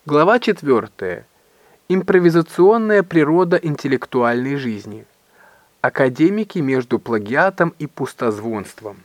Глава 4. Импровизационная природа интеллектуальной жизни. Академики между плагиатом и пустозвонством.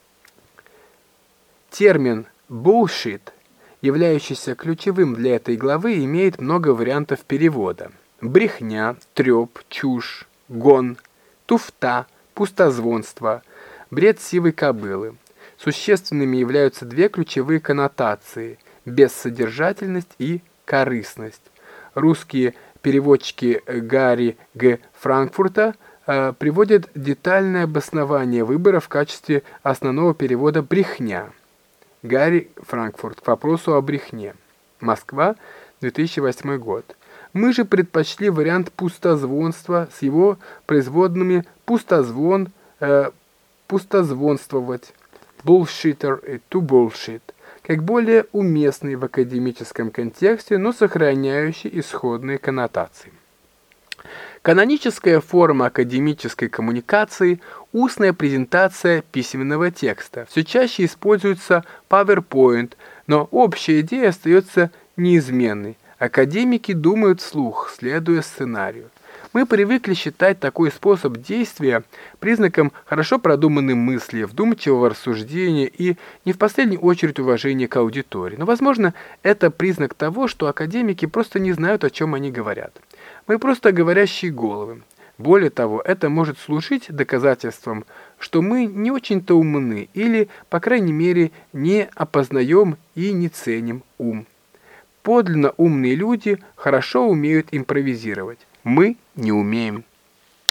Термин «bullshit», являющийся ключевым для этой главы, имеет много вариантов перевода. Брехня, трёп, чушь, гон, туфта, пустозвонство, бред сивой кобылы. Существенными являются две ключевые коннотации – бессодержательность и корыстность. Русские переводчики Гарри Г. Франкфурта приводят детальное обоснование выбора в качестве основного перевода «брехня». Гарри Франкфурт к вопросу о брехне. Москва, 2008 год. Мы же предпочли вариант пустозвонства с его производными пустозвон, пустозвонствовать, bullshitter и to bullshit, как более уместный в академическом контексте, но сохраняющий исходные коннотации. Каноническая форма академической коммуникации – устная презентация письменного текста. Все чаще используется PowerPoint, но общая идея остается неизменной. Академики думают вслух, следуя сценарию. Мы привыкли считать такой способ действия признаком хорошо продуманной мысли, вдумчивого рассуждения и, не в последнюю очередь, уважения к аудитории. Но, возможно, это признак того, что академики просто не знают, о чем они говорят. Мы просто говорящие головы. Более того, это может служить доказательством, что мы не очень-то умны или, по крайней мере, не опознаем и не ценим ум. Подлинно умные люди хорошо умеют импровизировать. Мы не умеем.